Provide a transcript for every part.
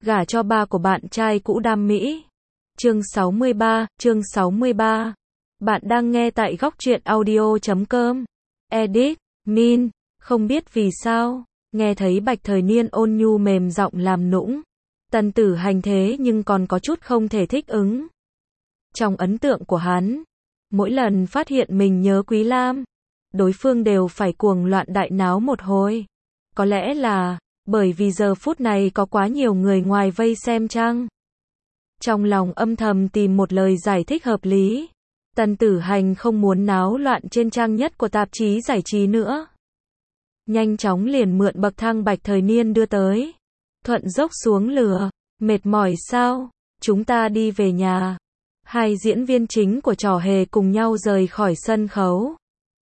gả cho ba của bạn trai cũ Đam Mỹ. Chương 63. Bạn đang nghe tại góc truyện audio.com. Edit, Min, không biết vì sao, nghe thấy Bạch Thời Niên ôn nhu mềm giọng làm nũng. Tần Tử Hành thế nhưng còn có chút không thể thích ứng. Trong ấn tượng của hắn, mỗi lần phát hiện mình nhớ Quý Lam, đối phương đều phải cuồng loạn đại náo một hồi. Có lẽ là bởi vì giờ phút này có quá nhiều người ngoài vây xem chăng? Trong lòng âm thầm tìm một lời giải thích hợp lý. Tần Tử Hành không muốn náo loạn trên trang nhất của tạp chí giải trí nữa. Nhanh chóng liền mượn bậc thang Bạch Thời Niên đưa tới. Thuận dốc xuống lửa. Mệt mỏi sao? Chúng ta đi về nhà. Hai diễn viên chính của trò hề cùng nhau rời khỏi sân khấu.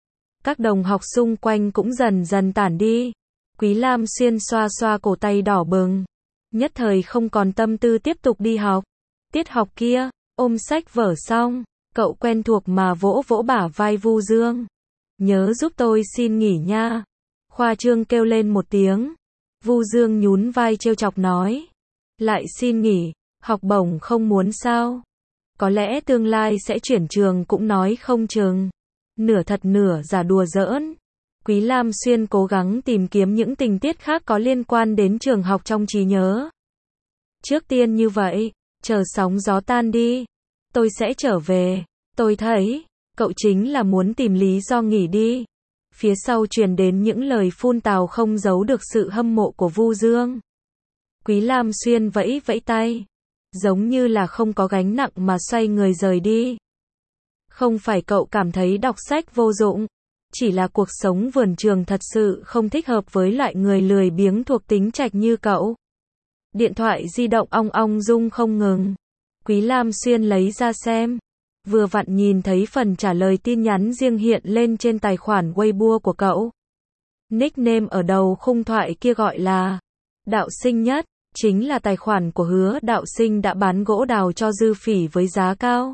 Các đồng học xung quanh cũng dần dần tản đi. Quý Lam Xuyên xoa xoa cổ tay đỏ bừng. Nhất thời không còn tâm tư tiếp tục đi học. Tiết học kia, ôm sách vở xong, cậu quen thuộc mà vỗ vỗ bả vai Vu Dương. Nhớ giúp tôi xin nghỉ nha. Khoa trương kêu lên một tiếng. Vu Dương nhún vai trêu chọc nói. Lại xin nghỉ, học bổng không muốn sao? Có lẽ tương lai sẽ chuyển trường cũng nói không chừng. Nửa thật nửa giả đùa giỡn. Quý Lam Xuyên cố gắng tìm kiếm những tình tiết khác có liên quan đến trường học trong trí nhớ. Trước tiên như vậy, chờ sóng gió tan đi, tôi sẽ trở về. Tôi thấy, cậu chính là muốn tìm lý do nghỉ đi. Phía sau truyền đến những lời phun tào không giấu được sự hâm mộ của Vu Dương. Quý Lam Xuyên vẫy vẫy tay, giống như là không có gánh nặng mà xoay người rời đi. Không phải cậu cảm thấy đọc sách vô dụng, chỉ là cuộc sống vườn trường thật sự không thích hợp với loại người lười biếng thuộc tính trạch như cậu. Điện thoại di động ong ong rung không ngừng. Quý Lam Xuyên lấy ra xem. Vừa vặn nhìn thấy phần trả lời tin nhắn riêng hiện lên trên tài khoản Weibo của cậu. Nickname ở đầu khung thoại kia gọi là Đạo Sinh Nhất, chính là tài khoản của Hứa Đạo Sinh đã bán gỗ đào cho Dư Phỉ với giá cao.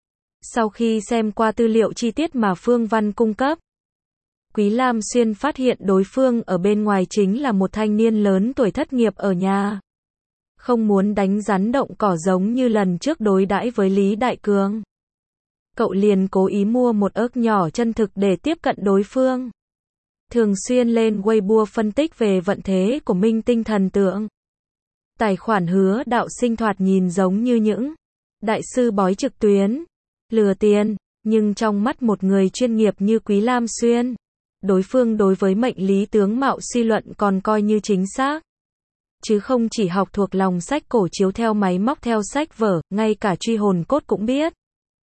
Sau khi xem qua tư liệu chi tiết mà Phương Văn cung cấp, Quý Lam Xuyên phát hiện đối phương ở bên ngoài chính là một thanh niên lớn tuổi thất nghiệp ở nhà. Không muốn đánh rắn động cỏ giống như lần trước đối đãi với Lý Đại Cường. Cậu liền cố ý mua một ớt nhỏ chân thực để tiếp cận đối phương. Thường xuyên lên Weibo phân tích về vận thế của minh tinh thần tượng. Tài khoản Hứa Đạo Sinh thoạt nhìn giống như những đại sư bói trực tuyến, lừa tiền, nhưng trong mắt một người chuyên nghiệp như Quý Lam Xuyên, đối phương đối với mệnh lý tướng mạo suy luận còn coi như chính xác. Chứ không chỉ học thuộc lòng sách cổ chiếu theo máy móc theo sách vở, ngay cả truy hồn cốt cũng biết.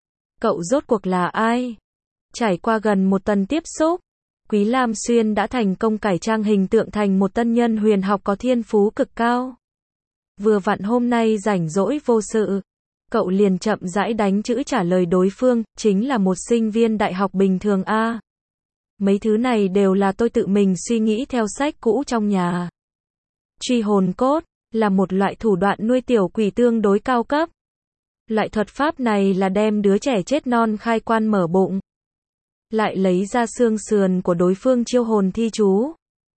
Cậu rốt cuộc là ai? Trải qua gần một tuần tiếp xúc, Quý Lam Xuyên đã thành công cải trang hình tượng thành một tân nhân huyền học có thiên phú cực cao. Vừa vặn hôm nay rảnh rỗi vô sự, cậu liền chậm rãi đánh chữ trả lời đối phương, chính là một sinh viên đại học bình thường a. Mấy thứ này đều là tôi tự mình suy nghĩ theo sách cũ trong nhà. Truy hồn cốt là một loại thủ đoạn nuôi tiểu quỷ tương đối cao cấp. Loại thuật pháp này là đem đứa trẻ chết non khai quan mở bụng, lại lấy ra xương sườn của đối phương chiêu hồn thi chú.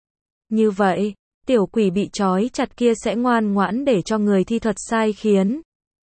Như vậy, tiểu quỷ bị trói chặt kia sẽ ngoan ngoãn để cho người thi thuật sai khiến.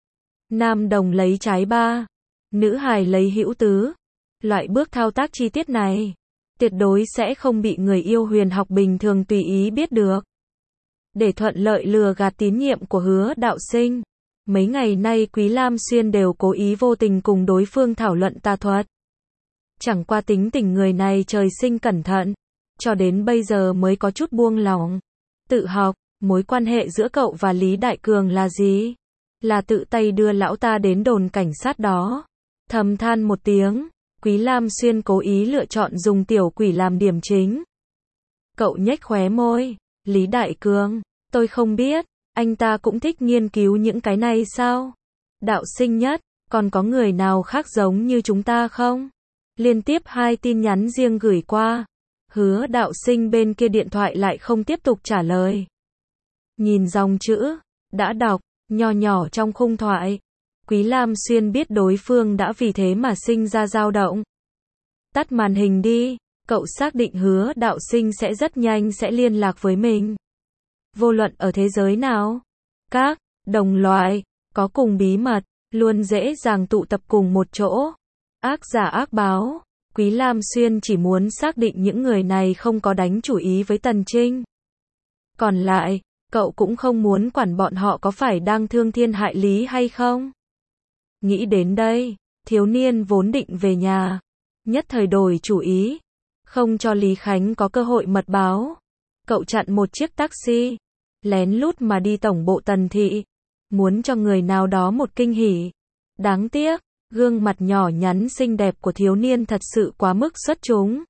Nam đồng lấy trái ba, nữ hài lấy hữu tứ. Loại bước thao tác chi tiết này, tuyệt đối sẽ không bị người yêu huyền học bình thường tùy ý biết được. Để thuận lợi lừa gạt tín nhiệm của Hứa Đạo Sinh, mấy ngày nay Quý Lam Xuyên đều cố ý vô tình cùng đối phương thảo luận tà thuật. Chẳng qua tính tình người này trời sinh cẩn thận, cho đến bây giờ mới có chút buông lỏng. Tự học, mối quan hệ giữa cậu và Lý Đại Cường là gì? Là tự tay đưa lão ta đến đồn cảnh sát đó. Thầm than một tiếng, Quý Lam Xuyên cố ý lựa chọn dùng tiểu quỷ làm điểm chính. Cậu nhếch khóe môi. Lý Đại Cường, tôi không biết, anh ta cũng thích nghiên cứu những cái này sao? Đạo Sinh Nhất, còn có người nào khác giống như chúng ta không? Liên tiếp 2 tin nhắn riêng gửi qua. Hứa Đạo Sinh bên kia điện thoại lại không tiếp tục trả lời. Nhìn dòng chữ đã đọc, nho nhỏ trong khung thoại, Quý Lam Xuyên biết đối phương đã vì thế mà sinh ra dao động. Tắt màn hình đi. Cậu xác định Hứa Đạo Sinh sẽ rất nhanh sẽ liên lạc với mình. Vô luận ở thế giới nào, các đồng loại, có cùng bí mật, luôn dễ dàng tụ tập cùng một chỗ. Ác giả ác báo, Quý Lam Xuyên chỉ muốn xác định những người này không có đánh chủ ý với Tần Trinh. Còn lại, cậu cũng không muốn quản bọn họ có phải đang thương thiên hại lý hay không. Nghĩ đến đây, thiếu niên vốn định về nhà, nhất thời đổi chủ ý, không cho Lý Khánh có cơ hội mật báo. Cậu chặn một chiếc taxi, lén lút mà đi tổng bộ Tần thị, muốn cho người nào đó một kinh hỉ. Đáng tiếc, gương mặt nhỏ nhắn xinh đẹp của thiếu niên thật sự quá mức xuất chúng.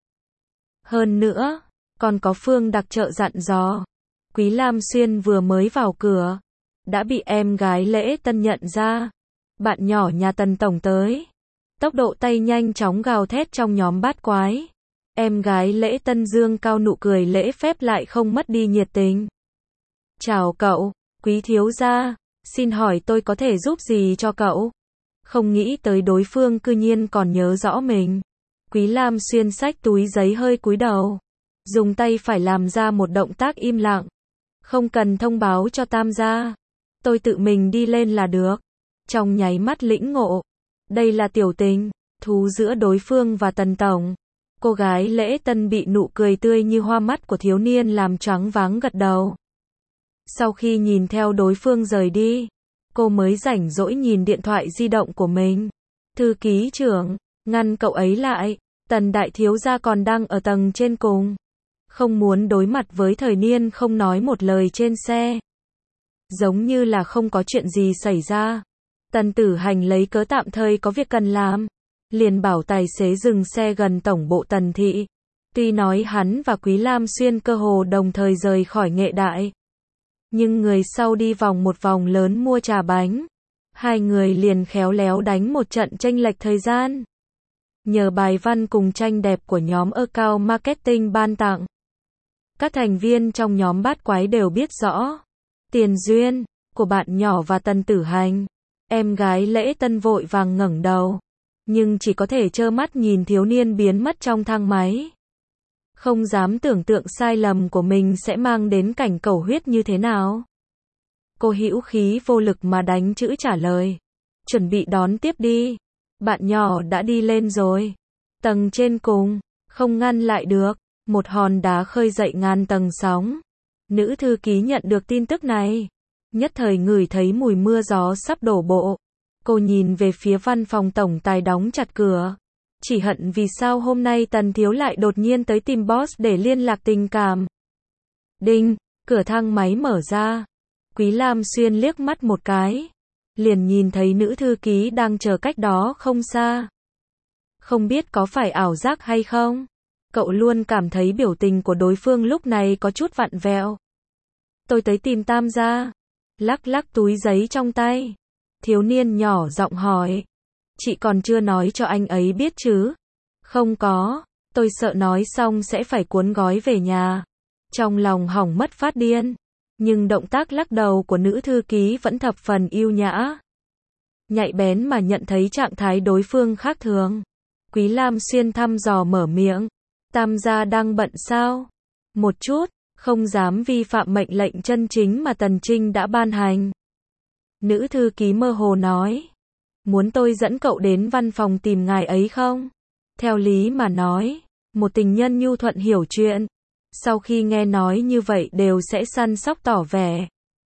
Hơn nữa, còn có Phương đặc trợ dặn dò. Quý Lam Xuyên vừa mới vào cửa, đã bị em gái Lễ Tân nhận ra. Bạn nhỏ nhà Tần tổng tới. Tốc độ tay nhanh chóng gào thét trong nhóm bát quái. Em gái Lễ Tân dương cao nụ cười lễ phép lại không mất đi nhiệt tình. Chào cậu, Quý thiếu gia, xin hỏi tôi có thể giúp gì cho cậu? Không nghĩ tới đối phương cư nhiên còn nhớ rõ mình. Quý Lam Xuyên xách túi giấy hơi cúi đầu, dùng tay phải làm ra một động tác im lặng. Không cần thông báo cho Tam gia, tôi tự mình đi lên là được. Trong nháy mắt lĩnh ngộ, đây là tiểu tình thú giữa đối phương và Tần tổng. Cô gái Lễ Tân bị nụ cười tươi như hoa mắt của thiếu niên làm choáng váng gật đầu. Sau khi nhìn theo đối phương rời đi, cô mới rảnh rỗi nhìn điện thoại di động của mình. Thư ký trưởng, ngăn cậu ấy lại, Tần đại thiếu gia còn đang ở tầng trên cùng. Không muốn đối mặt với thời niên không nói một lời trên xe. Giống như là không có chuyện gì xảy ra. Tần Tử Hành lấy cớ tạm thời có việc cần làm, liền bảo tài xế dừng xe gần tổng bộ Tần thị. Tuy nói hắn và Quý Lam Xuyên cơ hồ đồng thời rời khỏi Nghệ Đại, nhưng người sau đi vòng một vòng lớn mua trà bánh. Hai người liền khéo léo đánh một trận chênh lệch thời gian. Nhờ bài văn cùng tranh đẹp của nhóm Account Marketing ban tặng, các thành viên trong nhóm bát quái đều biết rõ tiền duyên của bạn nhỏ và Tần Tử Hành. Em gái Lễ Tân vội vàng ngẩng đầu, nhưng chỉ có thể trơ mắt nhìn thiếu niên biến mất trong thang máy. Không dám tưởng tượng sai lầm của mình sẽ mang đến cảnh cầu huyết như thế nào. Cô hữu khí vô lực mà đánh chữ trả lời. Chuẩn bị đón tiếp đi. Bạn nhỏ đã đi lên rồi. Tầng trên cùng, không ngăn lại được. Một hòn đá khơi dậy ngàn tầng sóng. Nữ thư ký nhận được tin tức này, nhất thời ngửi thấy mùi mưa gió sắp đổ bộ. Cô nhìn về phía văn phòng tổng tài đóng chặt cửa. Chỉ hận vì sao hôm nay Tần thiếu lại đột nhiên tới tìm boss để liên lạc tình cảm. Đinh, cửa thang máy mở ra. Quý Lam Xuyên liếc mắt một cái, liền nhìn thấy nữ thư ký đang chờ cách đó không xa. Không biết có phải ảo giác hay không? Cậu luôn cảm thấy biểu tình của đối phương lúc này có chút vặn vẹo. Tôi tới tìm Tam gia. Lắc lắc túi giấy trong tay. Thiếu niên nhỏ giọng hỏi. Chị còn chưa nói cho anh ấy biết chứ? Không có, tôi sợ nói xong sẽ phải cuốn gói về nhà. Trong lòng hỏng mất phát điên. Nhưng động tác lắc đầu của nữ thư ký vẫn thập phần yêu nhã. Nhạy bén mà nhận thấy trạng thái đối phương khác thường. Quý Lam Xuyên thăm dò mở miệng. Tam gia đang bận sao? Một chút, không dám vi phạm mệnh lệnh chân chính mà Tần Trinh đã ban hành. Nữ thư ký mơ hồ nói. Muốn tôi dẫn cậu đến văn phòng tìm ngài ấy không? Theo lý mà nói, một tình nhân nhu thuận hiểu chuyện. Sau khi nghe nói như vậy đều sẽ săn sóc tỏ vẻ.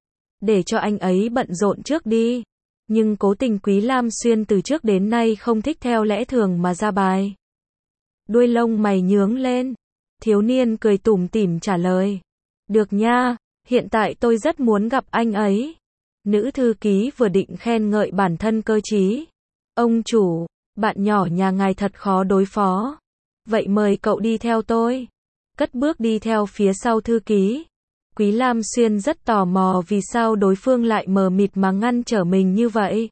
Để cho anh ấy bận rộn trước đi. Nhưng cố tình Quý Lam Xuyên từ trước đến nay không thích theo lẽ thường mà ra bài. Đuôi lông mày nhướng lên. Thiếu niên cười tủm tỉm trả lời. Được nha, hiện tại tôi rất muốn gặp anh ấy. Nữ thư ký vừa định khen ngợi bản thân cơ trí. Ông chủ, bạn nhỏ nhà ngài thật khó đối phó. Vậy mời cậu đi theo tôi. Cất bước đi theo phía sau thư ký. Quý Lam Xuyên rất tò mò vì sao đối phương lại mờ mịt mà ngăn trở mình như vậy.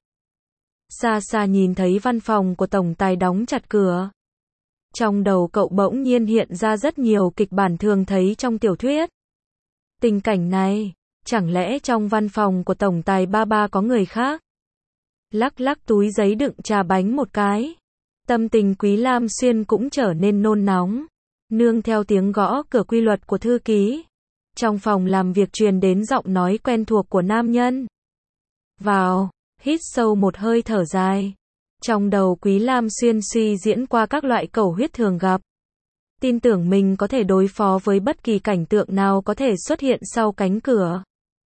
Xa xa nhìn thấy văn phòng của tổng tài đóng chặt cửa. Trong đầu cậu bỗng nhiên hiện ra rất nhiều kịch bản thường thấy trong tiểu thuyết. Tình cảnh này, chẳng lẽ trong văn phòng của tổng tài ba có người khác? Lắc lắc túi giấy đựng trà bánh một cái. Tâm tình Quý Lam Xuyên cũng trở nên nôn nóng. Nương theo tiếng gõ cửa quy luật của thư ký. Trong phòng làm việc truyền đến giọng nói quen thuộc của nam nhân. vào, hít sâu một hơi thở dài. Trong đầu Quý Lam Xuyên suy diễn qua các loại cầu huyết thường gặp. Tin tưởng mình có thể đối phó với bất kỳ cảnh tượng nào có thể xuất hiện sau cánh cửa.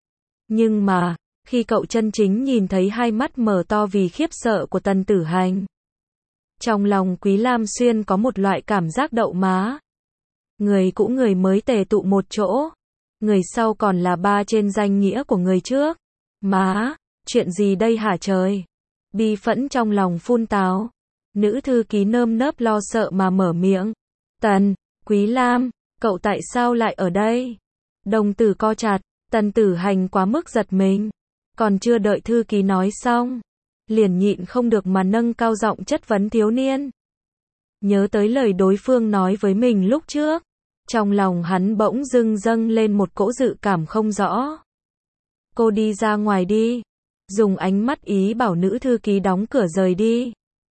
Nhưng mà, khi cậu chân chính nhìn thấy hai mắt mở to vì khiếp sợ của Tần Tử Hành, trong lòng Quý Lam Xuyên có một loại cảm giác đậu má. Người cũ người mới tề tụ một chỗ. Người sau còn là ba trên danh nghĩa của người trước. Má, chuyện gì đây hả trời? Bi phẫn trong lòng phun tào. Nữ thư ký nơm nớp lo sợ mà mở miệng. Tần, Quý Lam, cậu tại sao lại ở đây? Đồng tử co chặt, Tần Tử Hành quá mức giật mình. Còn chưa đợi thư ký nói xong, liền nhịn không được mà nâng cao giọng chất vấn thiếu niên. Nhớ tới lời đối phương nói với mình lúc trước, trong lòng hắn bỗng dưng dâng lên một cỗ dự cảm không rõ. Cô đi ra ngoài đi. Dùng ánh mắt ý bảo nữ thư ký đóng cửa rời đi.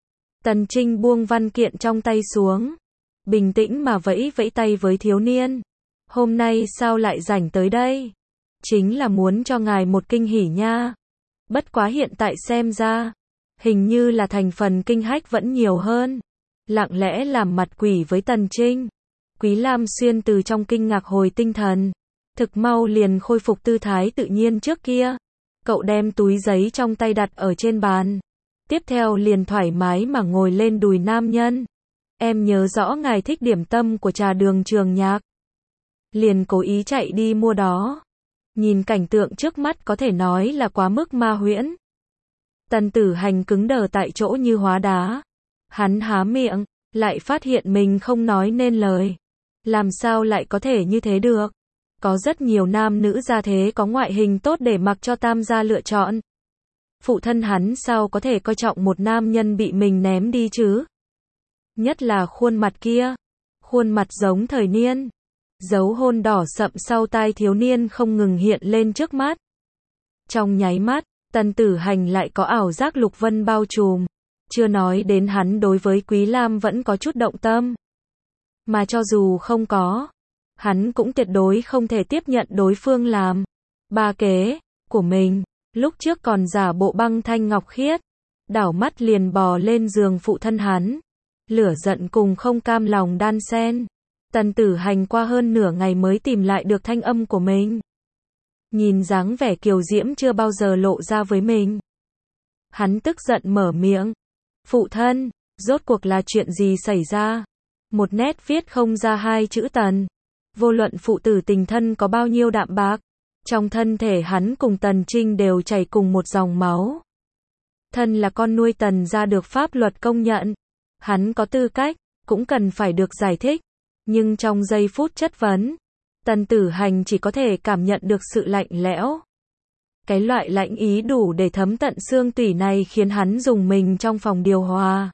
Tần Trinh buông văn kiện trong tay xuống, bình tĩnh mà vẫy vẫy tay với thiếu niên. Hôm nay sao lại rảnh tới đây? Chính là muốn cho ngài một kinh hỉ nha. Bất quá hiện tại xem ra, hình như là thành phần kinh hách vẫn nhiều hơn. Lặng lẽ làm mặt quỷ với Tần Trinh. Quý Lam Xuyên từ trong kinh ngạc hồi tinh thần. Thực mau liền khôi phục tư thái tự nhiên trước kia. Cậu đem túi giấy trong tay đặt ở trên bàn. Tiếp theo liền thoải mái mà ngồi lên đùi nam nhân. Em nhớ rõ ngài thích điểm tâm của trà đường Trường Nhạc. Liền cố ý chạy đi mua đó. Nhìn cảnh tượng trước mắt có thể nói là quá mức ma huyễn. Tần Tử Hành cứng đờ tại chỗ như hóa đá. Hắn há miệng, lại phát hiện mình không nói nên lời. Làm sao lại có thể như thế được? Có rất nhiều nam nữ gia thế có ngoại hình tốt để mặc cho tam gia lựa chọn. Phụ thân hắn sao có thể coi trọng một nam nhân bị mình ném đi chứ? Nhất là khuôn mặt kia. Khuôn mặt giống thời niên. Dấu hôn đỏ sậm sau tai thiếu niên không ngừng hiện lên trước mắt. Trong nháy mắt, Tần Tử Hành lại có ảo giác lục vân bao trùm. Chưa nói đến hắn đối với Quý Lam vẫn có chút động tâm. Mà cho dù không có, hắn cũng tuyệt đối không thể tiếp nhận đối phương làm ba kế của mình. Lúc trước còn giả bộ băng thanh ngọc khiết, đảo mắt liền bò lên giường phụ thân hắn. Lửa giận cùng không cam lòng đan xen. Tần Tử Hành qua hơn nửa ngày mới tìm lại được thanh âm của mình. Nhìn dáng vẻ kiều diễm chưa bao giờ lộ ra với mình. Hắn tức giận mở miệng. Phụ thân, rốt cuộc là chuyện gì xảy ra? Một nét viết không ra hai chữ Tần. Vô luận phụ tử tình thân có bao nhiêu đạm bạc, trong thân thể hắn cùng Tần Trinh đều chảy cùng một dòng máu. Thân là con nuôi Tần gia được pháp luật công nhận. Hắn có tư cách, cũng cần phải được giải thích. Nhưng trong giây phút chất vấn, Tần Tử Hành chỉ có thể cảm nhận được sự lạnh lẽo. Cái loại lạnh ý đủ để thấm tận xương tủy này khiến hắn rùng mình trong phòng điều hòa.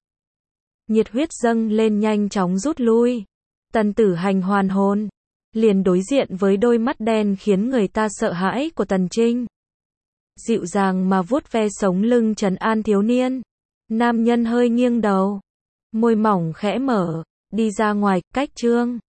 Nhiệt huyết dâng lên nhanh chóng rút lui. Tần Tử Hành hoàn hồn, liền đối diện với đôi mắt đen khiến người ta sợ hãi của Tần Trinh. Dịu dàng mà vuốt ve sống lưng trấn an thiếu niên. Nam nhân hơi nghiêng đầu, môi mỏng khẽ mở, đi ra ngoài, cách Trương